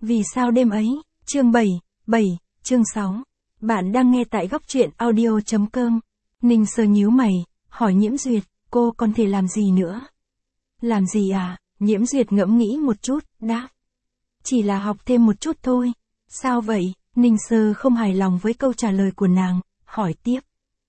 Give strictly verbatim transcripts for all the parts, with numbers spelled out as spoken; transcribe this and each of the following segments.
Vì sao đêm ấy, chương bảy, bảy, chương sáu. Bạn đang nghe tại góc truyện audio chấm com. Ninh Sơ nhíu mày, hỏi Nhiễm Duyệt, cô còn thể làm gì nữa? Làm gì à? Nhiễm Duyệt ngẫm nghĩ một chút, đáp. Chỉ là học thêm một chút thôi. Sao vậy? Ninh Sơ không hài lòng với câu trả lời của nàng, hỏi tiếp.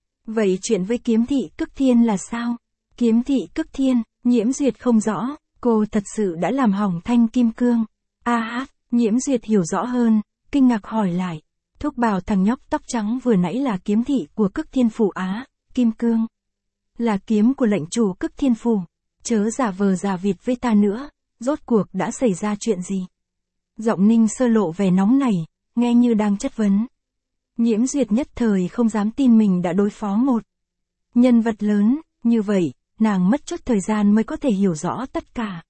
Vậy chuyện với Kiếm Thị Cức Thiên là sao? Kiếm Thị Cức Thiên, Nhiễm Duyệt không rõ, cô thật sự đã làm hỏng thanh kim cương. A hát, Nhiễm Duyệt hiểu rõ hơn, kinh ngạc hỏi lại. Thúc bảo thằng nhóc tóc trắng vừa nãy là kiếm thị của Cức Thiên Phủ á, kim cương. Là kiếm của lệnh chủ Cức Thiên Phủ. Chớ giả vờ giả vịt với ta nữa, rốt cuộc đã xảy ra chuyện gì? Giọng Ninh Sơ lộ vẻ nóng nảy, nghe như đang chất vấn. Nhiễm Duyệt nhất thời không dám tin mình đã đối phó một nhân vật lớn, như vậy, nàng mất chút thời gian mới có thể hiểu rõ tất cả.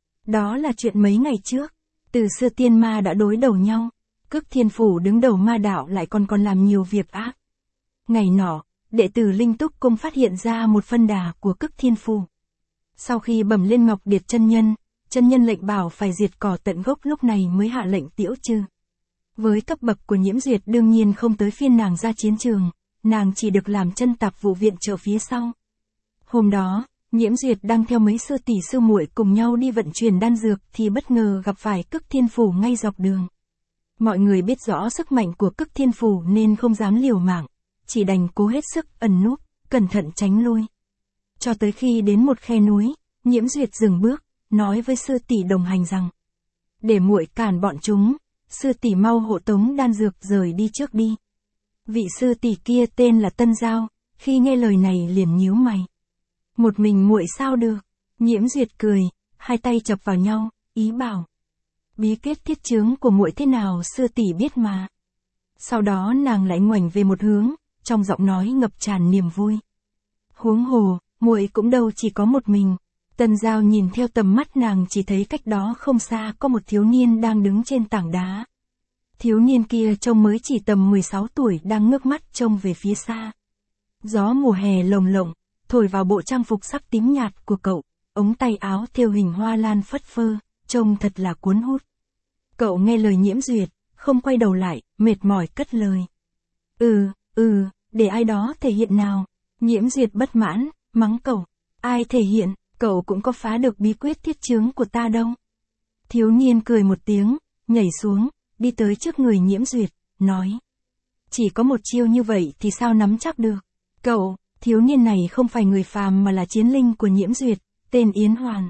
Đó là chuyện mấy ngày trước, từ xưa tiên ma đã đối đầu nhau, Cức Thiên Phủ đứng đầu ma đạo lại còn còn làm nhiều việc ác. Ngày nọ, đệ tử Linh Túc Cung phát hiện ra một phân đà của Cức Thiên Phủ. Sau khi bẩm lên Ngọc Điệt chân nhân, chân nhân lệnh bảo phải diệt cỏ tận gốc, lúc này mới hạ lệnh tiễu trừ. Với cấp bậc của Nhiễm Duyệt đương nhiên không tới phiên nàng ra chiến trường, nàng chỉ được làm chân tạp vụ viện trợ phía sau. Hôm đó, Nhiễm Duyệt đang theo mấy sư tỷ sư muội cùng nhau đi vận chuyển đan dược thì bất ngờ gặp phải Cức Thiên Phủ ngay dọc đường. Mọi người biết rõ sức mạnh của Cức Thiên Phủ nên không dám liều mạng, chỉ đành cố hết sức ẩn núp, cẩn thận tránh lui. Cho tới khi đến một khe núi, Nhiễm Duyệt dừng bước, nói với sư tỷ đồng hành rằng: để muội cản bọn chúng, sư tỷ mau hộ tống đan dược rời đi trước đi. Vị sư tỷ kia tên là Tân Giao, khi nghe lời này liền nhíu mày. Một mình muội sao được? Nhiễm Duyệt cười, hai tay chập vào nhau, ý bảo: bí kết thiết chướng của muội thế nào sư tỷ biết mà. Sau đó nàng lại ngoảnh về một hướng, trong giọng nói ngập tràn niềm vui. Huống hồ, muội cũng đâu chỉ có một mình. Tân Giao nhìn theo tầm mắt nàng chỉ thấy cách đó không xa có một thiếu niên đang đứng trên tảng đá. Thiếu niên kia trông mới chỉ tầm mười sáu tuổi đang ngước mắt trông về phía xa. Gió mùa hè lồng lộng, thổi vào bộ trang phục sắc tím nhạt của cậu, ống tay áo thêu hình hoa lan phất phơ, trông thật là cuốn hút. Cậu nghe lời Nhiễm Duyệt, không quay đầu lại, mệt mỏi cất lời. Ừ, ừ, để ai đó thể hiện nào. Nhiễm Duyệt bất mãn, mắng cậu. Ai thể hiện, cậu cũng có phá được bí quyết thiết chướng của ta đâu. Thiếu niên cười một tiếng, nhảy xuống, đi tới trước người Nhiễm Duyệt, nói. Chỉ có một chiêu như vậy thì sao nắm chắc được. Cậu, thiếu niên này không phải người phàm mà là chiến linh của Nhiễm Duyệt, tên Yến Hoàn.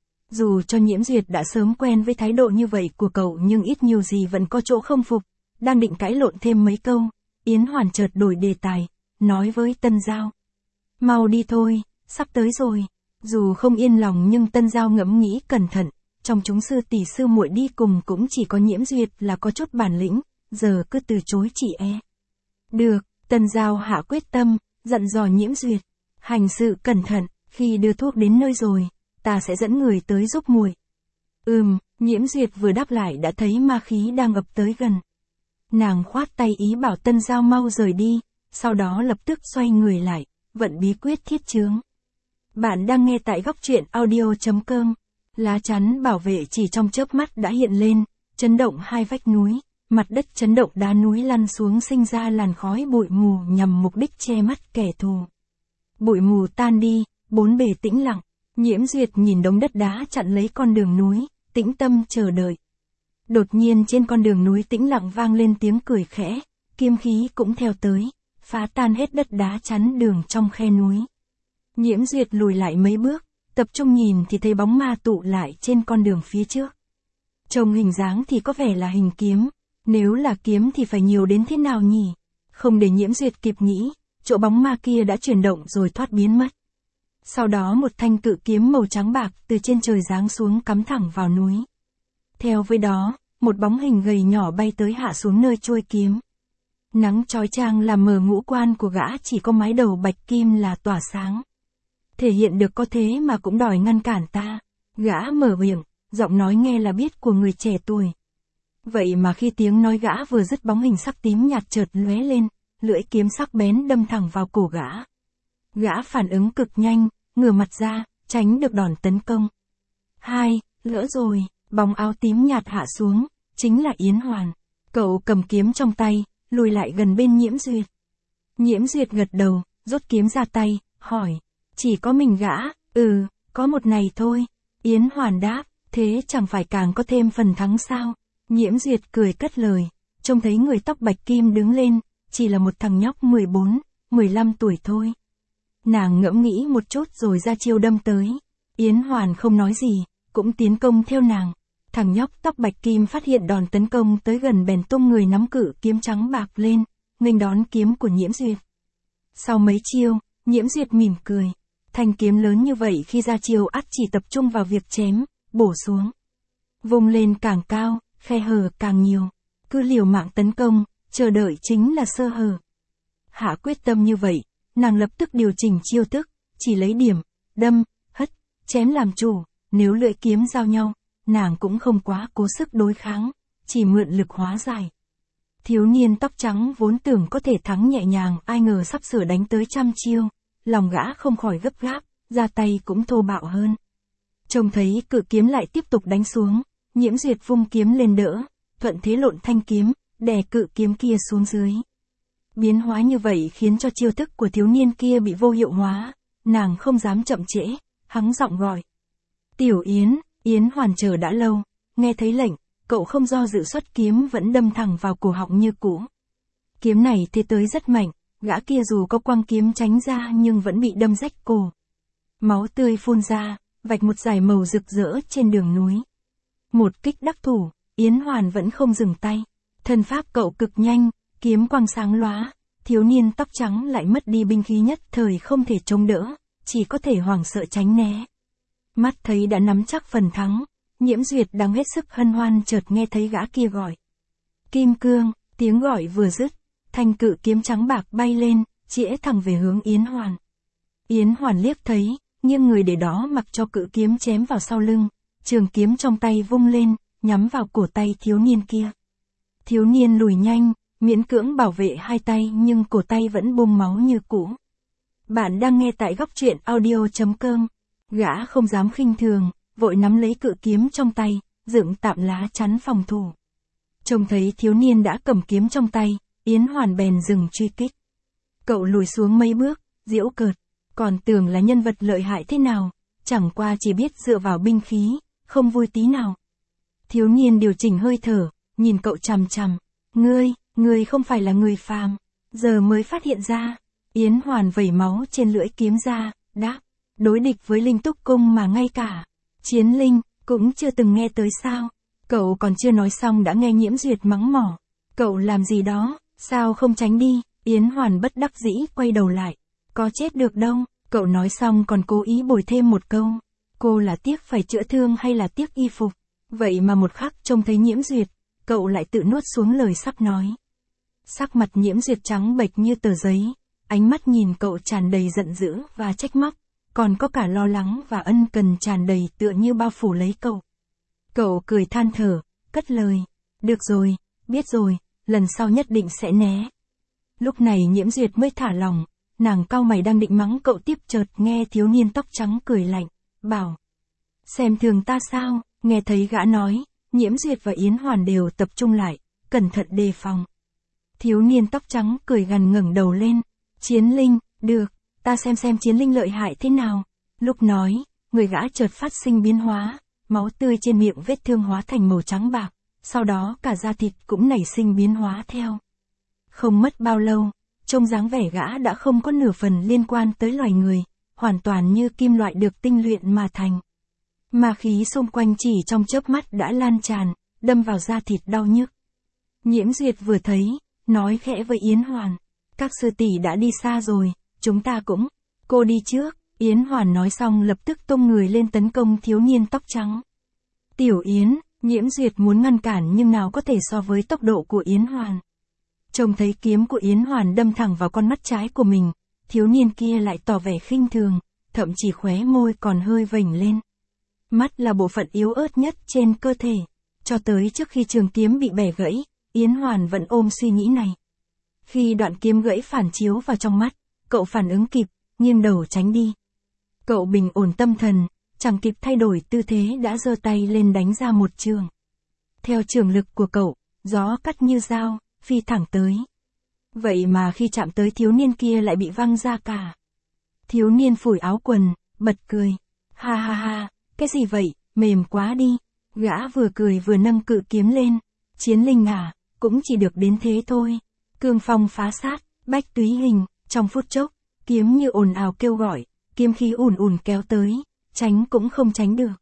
Dù cho Nhiễm Duyệt đã sớm quen với thái độ như vậy của cậu nhưng ít nhiều gì vẫn có chỗ không phục, đang định cãi lộn thêm mấy câu, Yến Hoàn chợt đổi đề tài, nói với Tân Giao. Mau đi thôi, sắp tới rồi. Dù không yên lòng nhưng Tân Giao ngẫm nghĩ cẩn thận, trong chúng sư tỷ sư muội đi cùng cũng chỉ có Nhiễm Duyệt là có chút bản lĩnh, giờ cứ từ chối chỉ e. Được, Tân Giao hạ quyết tâm, dặn dò Nhiễm Duyệt, hành sự cẩn thận, khi đưa thuốc đến nơi rồi, ta sẽ dẫn người tới giúp muội. Ừm, Nhiễm Duyệt vừa đáp lại đã thấy ma khí đang ập tới gần. Nàng khoát tay ý bảo Tân Giao mau rời đi, sau đó lập tức xoay người lại, vận bí quyết thiết chướng. Bạn đang nghe tại góc truyện audio chấm com. Lá chắn bảo vệ chỉ trong chớp mắt đã hiện lên, chấn động hai vách núi, mặt đất chấn động, đá núi lăn xuống sinh ra làn khói bụi mù nhằm mục đích che mắt kẻ thù. Bụi mù tan đi, bốn bề tĩnh lặng, Nhiễm Duyệt nhìn đống đất đá chặn lấy con đường núi, tĩnh tâm chờ đợi. Đột nhiên trên con đường núi tĩnh lặng vang lên tiếng cười khẽ, kiếm khí cũng theo tới, phá tan hết đất đá chắn đường trong khe núi. Nhiễm Duyệt lùi lại mấy bước, tập trung nhìn thì thấy bóng ma tụ lại trên con đường phía trước. Trông hình dáng thì có vẻ là hình kiếm, nếu là kiếm thì phải nhiều đến thế nào nhỉ? Không để Nhiễm Duyệt kịp nghĩ, chỗ bóng ma kia đã chuyển động rồi thoát biến mất. Sau đó một thanh cự kiếm màu trắng bạc từ trên trời giáng xuống cắm thẳng vào núi. Theo với đó, một bóng hình gầy nhỏ bay tới hạ xuống nơi trôi kiếm. Nắng chói chang làm mờ ngũ quan của gã, chỉ có mái đầu bạch kim là tỏa sáng. Thể hiện được có thế mà cũng đòi ngăn cản ta. Gã mở miệng, giọng nói nghe là biết của người trẻ tuổi. Vậy mà khi tiếng nói gã vừa dứt, bóng hình sắc tím nhạt chợt lóe lên, lưỡi kiếm sắc bén đâm thẳng vào cổ gã. Gã phản ứng cực nhanh, ngửa mặt ra, tránh được đòn tấn công. Hai, lỡ rồi, bóng áo tím nhạt hạ xuống, chính là Yến Hoàn. Cậu cầm kiếm trong tay, lùi lại gần bên Nhiễm Duyệt. Nhiễm Duyệt gật đầu, rút kiếm ra tay, hỏi, chỉ có mình gã, ừ, có một này thôi. Yến Hoàn đáp, thế chẳng phải càng có thêm phần thắng sao? Nhiễm Duyệt cười cất lời, trông thấy người tóc bạch kim đứng lên, chỉ là một thằng nhóc mười bốn, mười lăm tuổi thôi. Nàng ngẫm nghĩ một chút rồi ra chiêu đâm tới. Yến Hoàn không nói gì, cũng tiến công theo nàng. Thằng nhóc tóc bạch kim phát hiện đòn tấn công tới gần bèn tung người nắm cự kiếm trắng bạc lên, nghênh đón kiếm của Nhiễm Duyệt. Sau mấy chiêu, Nhiễm Duyệt mỉm cười. Thanh kiếm lớn như vậy khi ra chiêu ắt chỉ tập trung vào việc chém, bổ xuống. Vùng lên càng cao, khe hở càng nhiều. Cứ liều mạng tấn công, chờ đợi chính là sơ hở. Hạ quyết tâm như vậy, nàng lập tức điều chỉnh chiêu thức, chỉ lấy điểm, đâm, hất, chém làm chủ. Nếu lưỡi kiếm giao nhau, nàng cũng không quá cố sức đối kháng, chỉ mượn lực hóa giải. Thiếu niên tóc trắng vốn tưởng có thể thắng nhẹ nhàng, ai ngờ sắp sửa đánh tới trăm chiêu, lòng gã không khỏi gấp gáp, ra tay cũng thô bạo hơn. Trông thấy cự kiếm lại tiếp tục đánh xuống, Nhiễm Duyệt vung kiếm lên đỡ, thuận thế lộn thanh kiếm, đè cự kiếm kia xuống dưới. Biến hóa như vậy khiến cho chiêu thức của thiếu niên kia bị vô hiệu hóa, nàng không dám chậm trễ, hắng giọng gọi. Tiểu Yến, Yến Hoàn chờ đã lâu, nghe thấy lệnh, cậu không do dự xuất kiếm vẫn đâm thẳng vào cổ họng như cũ. Kiếm này thế tới rất mạnh, gã kia dù có quăng kiếm tránh ra nhưng vẫn bị đâm rách cổ. Máu tươi phun ra, vạch một dải màu rực rỡ trên đường núi. Một kích đắc thủ, Yến Hoàn vẫn không dừng tay. Thân pháp cậu cực nhanh, kiếm quang sáng lóa, thiếu niên tóc trắng lại mất đi binh khí nhất thời không thể chống đỡ, chỉ có thể hoảng sợ tránh né. Mắt thấy đã nắm chắc phần thắng, Nhiễm Duyệt đang hết sức hân hoan chợt nghe thấy gã kia gọi. Kim Cương, tiếng gọi vừa dứt, thanh cự kiếm trắng bạc bay lên, chĩa thẳng về hướng Yến Hoàn. Yến Hoàn liếc thấy, nghiêng người để đó mặc cho cự kiếm chém vào sau lưng, trường kiếm trong tay vung lên, nhắm vào cổ tay thiếu niên kia. Thiếu niên lùi nhanh, miễn cưỡng bảo vệ hai tay nhưng cổ tay vẫn bung máu như cũ. Bạn đang nghe tại góc truyện audio chấm com. Gã không dám khinh thường, vội nắm lấy cự kiếm trong tay, dựng tạm lá chắn phòng thủ. Trông thấy thiếu niên đã cầm kiếm trong tay, Yến Hoàn bèn dừng truy kích. Cậu lùi xuống mấy bước, giễu cợt, còn tưởng là nhân vật lợi hại thế nào, chẳng qua chỉ biết dựa vào binh khí, không vui tí nào. Thiếu niên điều chỉnh hơi thở, nhìn cậu chằm chằm. Ngươi, ngươi không phải là người phàm, giờ mới phát hiện ra. Yến Hoàn vẩy máu trên lưỡi kiếm ra, đáp. Đối địch với Linh Túc Cung mà ngay cả Chiến Linh cũng chưa từng nghe tới sao? Cậu còn chưa nói xong đã nghe Nhiễm Duyệt mắng mỏ. Cậu làm gì đó, sao không tránh đi? Yến Hoàn bất đắc dĩ quay đầu lại. Có chết được đâu? Cậu nói xong còn cố ý bồi thêm một câu. Cô là tiếc phải chữa thương hay là tiếc y phục? Vậy mà một khắc trông thấy Nhiễm Duyệt, cậu lại tự nuốt xuống lời sắp nói. Sắc mặt Nhiễm Duyệt trắng bệch như tờ giấy, ánh mắt nhìn cậu tràn đầy giận dữ và trách móc. Còn có cả lo lắng và ân cần tràn đầy tựa như bao phủ lấy cậu. Cậu cười than thở, cất lời. Được rồi, biết rồi, lần sau nhất định sẽ né. Lúc này Nhiễm Duyệt mới thả lòng, nàng cau mày đang định mắng cậu tiếp chợt nghe thiếu niên tóc trắng cười lạnh, bảo. Xem thường ta sao, nghe thấy gã nói, Nhiễm Duyệt và Yến Hoàn đều tập trung lại, cẩn thận đề phòng. Thiếu niên tóc trắng cười gằn ngẩng đầu lên, Chiến Linh, được. Ta xem xem Chiến Linh lợi hại thế nào. Lúc nói, người gã chợt phát sinh biến hóa, máu tươi trên miệng vết thương hóa thành màu trắng bạc, sau đó cả da thịt cũng nảy sinh biến hóa theo. Không mất bao lâu, trông dáng vẻ gã đã không có nửa phần liên quan tới loài người, hoàn toàn như kim loại được tinh luyện mà thành. Ma khí xung quanh chỉ trong chớp mắt đã lan tràn, đâm vào da thịt đau nhức. Nhiễm Duyệt vừa thấy, nói khẽ với Yến Hoàn, các sư tỷ đã đi xa rồi. Chúng ta cũng, cô đi trước, Yến Hoàn nói xong lập tức tung người lên tấn công thiếu niên tóc trắng. Tiểu Yến, Nhiễm Duyệt muốn ngăn cản nhưng nào có thể so với tốc độ của Yến Hoàn. Trông thấy kiếm của Yến Hoàn đâm thẳng vào con mắt trái của mình, thiếu niên kia lại tỏ vẻ khinh thường, thậm chí khóe môi còn hơi vểnh lên. Mắt là bộ phận yếu ớt nhất trên cơ thể, cho tới trước khi trường kiếm bị bẻ gãy, Yến Hoàn vẫn ôm suy nghĩ này. Khi đoạn kiếm gãy phản chiếu vào trong mắt, cậu phản ứng kịp, nghiêng đầu tránh đi. Cậu bình ổn tâm thần, chẳng kịp thay đổi tư thế đã giơ tay lên đánh ra một trường. Theo trường lực của cậu, gió cắt như dao, phi thẳng tới. Vậy mà khi chạm tới thiếu niên kia lại bị văng ra cả. Thiếu niên phủi áo quần, bật cười. Ha ha ha, cái gì vậy, mềm quá đi. Gã vừa cười vừa nâng cự kiếm lên. Chiến linh à, cũng chỉ được đến thế thôi. Cương phong phá sát, bách túy hình, trong phút chốc, kiếm như ồn ào kêu gọi, kiếm khí ùn ùn kéo tới, tránh cũng không tránh được.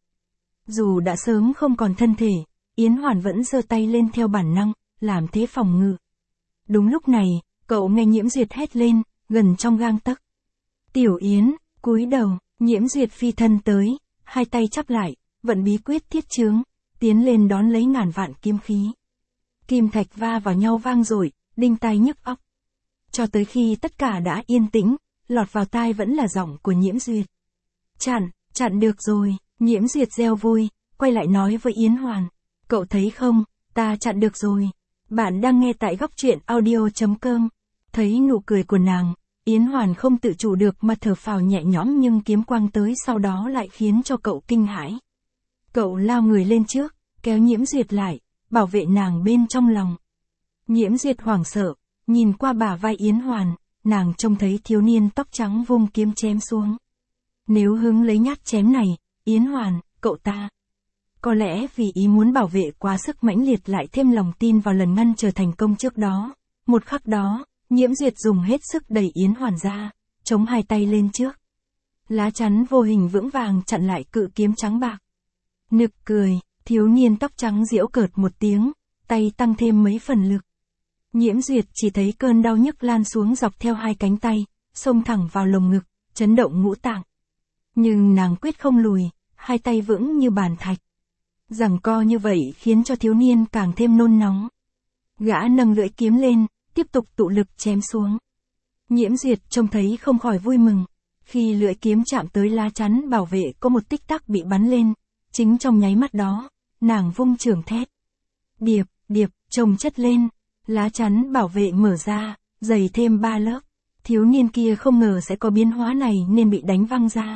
Dù đã sớm không còn thân thể, Yến Hoàn vẫn giơ tay lên theo bản năng, làm thế phòng ngự. Đúng lúc này, cậu nghe Nhiễm Duyệt hét lên, gần trong gang tấc. Tiểu Yến, cúi đầu, Nhiễm Duyệt phi thân tới, hai tay chắp lại, vận bí quyết thiết chướng, tiến lên đón lấy ngàn vạn kiếm khí. Kim thạch va vào nhau vang dội, đinh tai nhức óc. Cho tới khi tất cả đã yên tĩnh, lọt vào tai vẫn là giọng của Nhiễm Duyệt. Chặn, chặn được rồi, Nhiễm Duyệt reo vui, quay lại nói với Yến Hoàn. Cậu thấy không, ta chặn được rồi. Bạn đang nghe tại góc truyện audio chấm com. Thấy nụ cười của nàng, Yến Hoàn không tự chủ được mà thở phào nhẹ nhõm, nhưng kiếm quang tới sau đó lại khiến cho cậu kinh hãi. Cậu lao người lên trước, kéo Nhiễm Duyệt lại, bảo vệ nàng bên trong lòng. Nhiễm Duyệt hoảng sợ, nhìn qua bả vai Yến Hoàn, nàng trông thấy thiếu niên tóc trắng vung kiếm chém xuống. Nếu hứng lấy nhát chém này, Yến Hoàn, cậu ta. Có lẽ vì ý muốn bảo vệ quá sức mãnh liệt lại thêm lòng tin vào lần ngăn trở thành công trước đó. Một khắc đó, Nhiễm Duyệt dùng hết sức đẩy Yến Hoàn ra, chống hai tay lên trước. Lá chắn vô hình vững vàng chặn lại cự kiếm trắng bạc. Nực cười, thiếu niên tóc trắng giễu cợt một tiếng, tay tăng thêm mấy phần lực. Nhiễm Duyệt chỉ thấy cơn đau nhức lan xuống dọc theo hai cánh tay, xông thẳng vào lồng ngực, chấn động ngũ tạng. Nhưng nàng quyết không lùi, hai tay vững như bàn thạch. Giằng co như vậy khiến cho thiếu niên càng thêm nôn nóng. Gã nâng lưỡi kiếm lên, tiếp tục tụ lực chém xuống. Nhiễm Duyệt trông thấy không khỏi vui mừng. Khi lưỡi kiếm chạm tới lá chắn bảo vệ có một tích tắc bị bắn lên, chính trong nháy mắt đó, nàng vung chưởng thét. Điệp, điệp, chồng chất lên, lá chắn bảo vệ mở ra, dày thêm ba lớp. Thiếu niên kia không ngờ sẽ có biến hóa này nên bị đánh văng ra.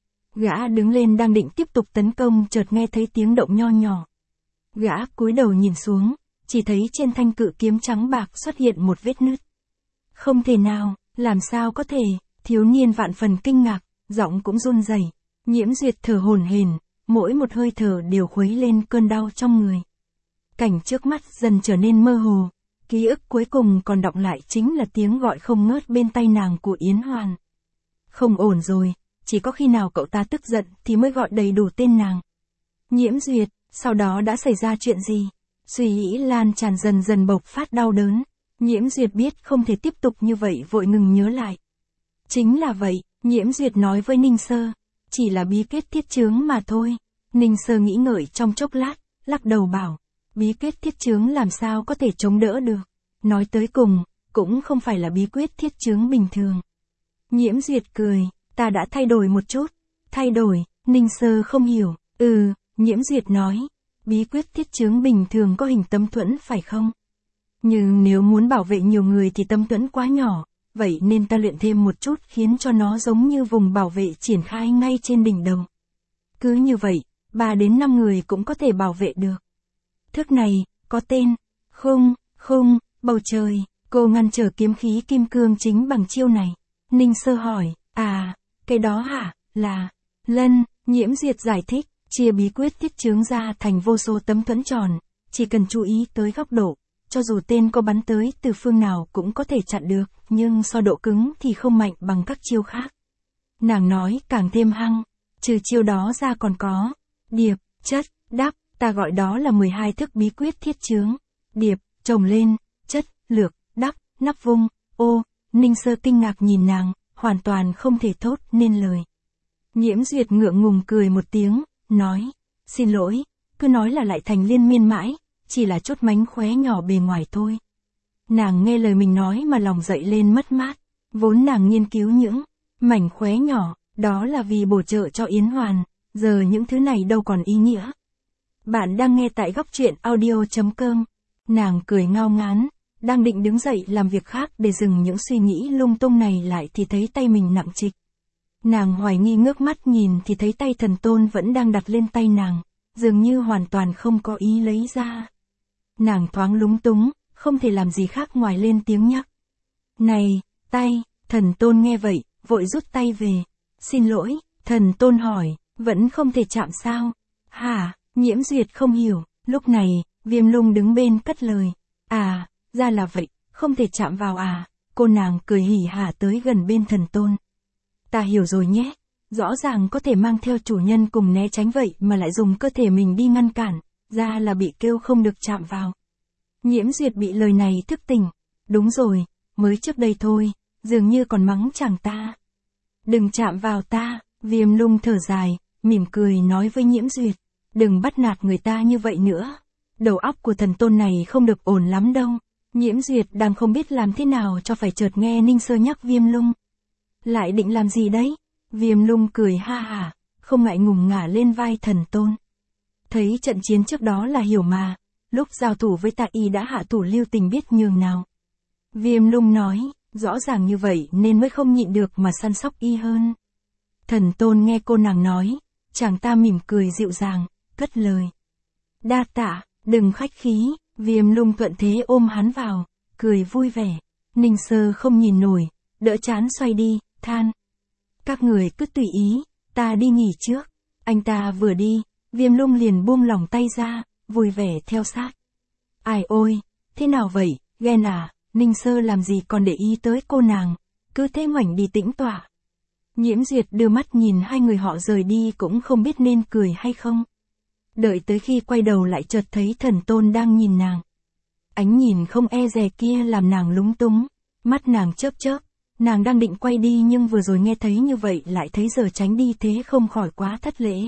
Gã đứng lên đang định tiếp tục tấn công, chợt nghe thấy tiếng động nho nhỏ. Gã cúi đầu nhìn xuống, chỉ thấy trên thanh cự kiếm trắng bạc xuất hiện một vết nứt. Không thể nào, làm sao có thể, thiếu niên vạn phần kinh ngạc, giọng cũng run rẩy. Nhiễm Duyệt thở hổn hển, mỗi một hơi thở đều khuấy lên cơn đau trong người. Cảnh trước mắt dần trở nên mơ hồ, ký ức cuối cùng còn đọng lại chính là tiếng gọi không ngớt bên tai nàng của Yến Hoàn. Không ổn rồi, chỉ có khi nào cậu ta tức giận thì mới gọi đầy đủ tên nàng. Nhiễm Duyệt, sau đó đã xảy ra chuyện gì? Suy nghĩ lan tràn dần dần bộc phát đau đớn. Nhiễm Duyệt biết không thể tiếp tục như vậy, vội ngừng nhớ lại. Chính là vậy, Nhiễm Duyệt nói với Ninh Sơ. Chỉ là bí kết thiết chướng mà thôi. Ninh Sơ nghĩ ngợi trong chốc lát, lắc đầu bảo. Bí kết thiết chướng làm sao có thể chống đỡ được. Nói tới cùng, cũng không phải là bí quyết thiết chướng bình thường. Nhiễm Duyệt cười, ta đã thay đổi một chút. Thay đổi, Ninh Sơ không hiểu. Ừ, Nhiễm Duyệt nói. Bí quyết thiết chướng bình thường có hình tấm thuẫn phải không? Nhưng nếu muốn bảo vệ nhiều người thì tấm thuẫn quá nhỏ, vậy nên ta luyện thêm một chút khiến cho nó giống như vùng bảo vệ triển khai ngay trên đỉnh đầu. Cứ như vậy, ba đến năm người cũng có thể bảo vệ được. Thức này, có tên, khung, khung, bầu trời, cô ngăn trở kiếm khí kim cương chính bằng chiêu này. Ninh Sơ hỏi, à, cái đó hả, là, lân, Nhiễm Duyệt giải thích, chia bí quyết thiết chướng ra thành vô số tấm thuẫn tròn, chỉ cần chú ý tới góc độ, cho dù tên có bắn tới từ phương nào cũng có thể chặn được, nhưng so độ cứng thì không mạnh bằng các chiêu khác. Nàng nói càng thêm hăng, trừ chiêu đó ra còn có, điệp, chất, đắp, ta gọi đó là mười hai thức bí quyết thiết chướng. Điệp, chồng lên, chất, lược, đắp, nắp vung, ô, Ninh Sơ kinh ngạc nhìn nàng, hoàn toàn không thể thốt nên lời. Nhiễm Duyệt ngượng ngùng cười một tiếng, nói, xin lỗi, cứ nói là lại thành liên miên mãi, chỉ là chút mánh khóe nhỏ bề ngoài thôi. Nàng nghe lời mình nói mà lòng dậy lên mất mát, vốn nàng nghiên cứu những mảnh khóe nhỏ, đó là vì bổ trợ cho Yến Hoàn, giờ những thứ này đâu còn ý nghĩa. Bạn đang nghe tại góc truyện audio chấm com. Nàng cười ngao ngán, đang định đứng dậy làm việc khác để dừng những suy nghĩ lung tung này lại thì thấy tay mình nặng trịch. Nàng hoài nghi ngước mắt nhìn thì thấy tay thần tôn vẫn đang đặt lên tay nàng, dường như hoàn toàn không có ý lấy ra. Nàng thoáng lúng túng, không thể làm gì khác ngoài lên tiếng nhắc. Này, tay, Thần Tôn nghe vậy, vội rút tay về. Xin lỗi, Thần Tôn hỏi, vẫn không thể chạm sao? Hả, Nhiễm Duyệt không hiểu, lúc này, Viêm Lung đứng bên cất lời. À, ra là vậy, không thể chạm vào à? Cô nàng cười hỉ hả tới gần bên Thần Tôn. Ta hiểu rồi nhé, rõ ràng có thể mang theo chủ nhân cùng né tránh vậy mà lại dùng cơ thể mình đi ngăn cản, ra là bị kêu không được chạm vào. Nhiễm Duyệt bị lời này thức tỉnh. Đúng rồi, mới trước đây thôi, dường như còn mắng chàng ta. Đừng chạm vào ta, Viêm Lung thở dài, mỉm cười nói với Nhiễm Duyệt. Đừng bắt nạt người ta như vậy nữa. Đầu óc của Thần Tôn này không được ổn lắm đâu. Nhiễm Duyệt đang không biết làm thế nào cho phải chợt nghe Ninh Sơ nhắc Viêm Lung. Lại định làm gì đấy? Viêm Lung cười ha hả, không ngại ngùng ngả lên vai Thần Tôn. Thấy trận chiến trước đó là hiểu mà, lúc giao thủ với Tạ Y đã hạ thủ lưu tình biết nhường nào. Viêm Lung nói, rõ ràng như vậy nên mới không nhịn được mà săn sóc Y hơn. Thần Tôn nghe cô nàng nói, chàng ta mỉm cười dịu dàng, cất lời. Đa tạ, đừng khách khí, Viêm Lung thuận thế ôm hắn vào, cười vui vẻ. Ninh Sơ không nhìn nổi, đỡ chán xoay đi, than. Các người cứ tùy ý, ta đi nghỉ trước. Anh ta vừa đi, Viêm Lung liền buông lỏng tay ra, vui vẻ theo sát. Ai ôi, thế nào vậy, ghen à? Ninh Sơ làm gì còn để ý tới cô nàng, cứ thế ngoảnh đi tĩnh tọa. Nhiễm Duyệt đưa mắt nhìn hai người họ rời đi cũng không biết nên cười hay không. Đợi tới khi quay đầu lại chợt thấy Thần Tôn đang nhìn nàng. Ánh nhìn không e dè kia làm nàng lúng túng, mắt nàng chớp chớp, nàng đang định quay đi nhưng vừa rồi nghe thấy như vậy lại thấy giờ tránh đi thế không khỏi quá thất lễ.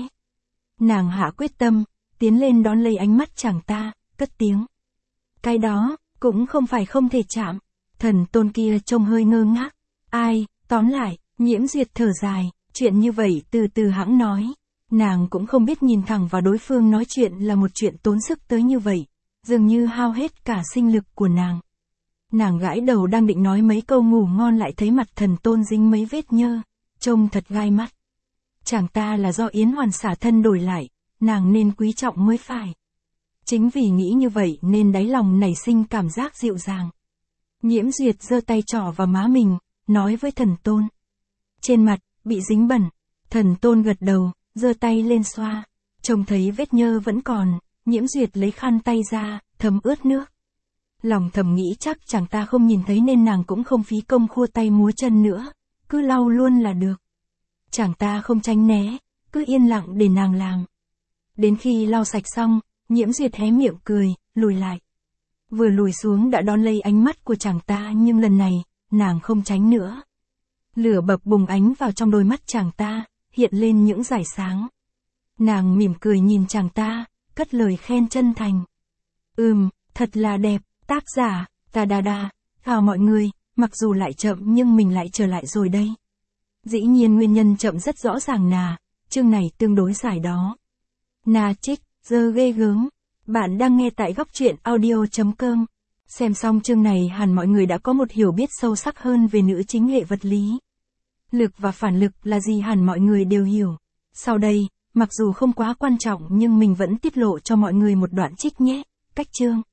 Nàng hạ quyết tâm, tiến lên đón lấy ánh mắt chàng ta, cất tiếng. Cái đó, cũng không phải không thể chạm. Thần Tôn kia trông hơi ngơ ngác. Ai, tóm lại, Nhiễm Duyệt thở dài, chuyện như vậy từ từ hãng nói. Nàng cũng không biết nhìn thẳng vào đối phương nói chuyện là một chuyện tốn sức tới như vậy, dường như hao hết cả sinh lực của nàng. Nàng gãi đầu đang định nói mấy câu ngủ ngon lại thấy mặt Thần Tôn dính mấy vết nhơ, trông thật gai mắt. Chàng ta là do Yến Hoàn xả thân đổi lại, nàng nên quý trọng mới phải. Chính vì nghĩ như vậy nên đáy lòng nảy sinh cảm giác dịu dàng. Nhiễm Duyệt giơ tay trỏ vào má mình, nói với Thần Tôn. Trên mặt, bị dính bẩn. Thần Tôn gật đầu, giơ tay lên xoa. Trông thấy vết nhơ vẫn còn, Nhiễm Duyệt lấy khăn tay ra, thấm ướt nước. Lòng thầm nghĩ chắc chàng ta không nhìn thấy nên nàng cũng không phí công khua tay múa chân nữa, cứ lau luôn là được. Chàng ta không tránh né, cứ yên lặng để nàng làm. Đến khi lau sạch xong, Nhiễm Duyệt hé miệng cười, lùi lại. Vừa lùi xuống đã đón lấy ánh mắt của chàng ta nhưng lần này, nàng không tránh nữa. Lửa bập bùng ánh vào trong đôi mắt chàng ta, hiện lên những dải sáng. Nàng mỉm cười nhìn chàng ta, cất lời khen chân thành. Ừm, thật là đẹp, tác giả, ta đa đa, chào mọi người, mặc dù lại chậm nhưng mình lại trở lại rồi đây. Dĩ nhiên nguyên nhân chậm rất rõ ràng nà, chương này tương đối dài đó. Nà chích, giờ ghê gớm. Bạn đang nghe tại góc truyện audio chấm com. Xem xong chương này hẳn mọi người đã có một hiểu biết sâu sắc hơn về nữ chính hệ vật lý. Lực và phản lực là gì hẳn mọi người đều hiểu. Sau đây, mặc dù không quá quan trọng nhưng mình vẫn tiết lộ cho mọi người một đoạn trích nhé. Cách chương.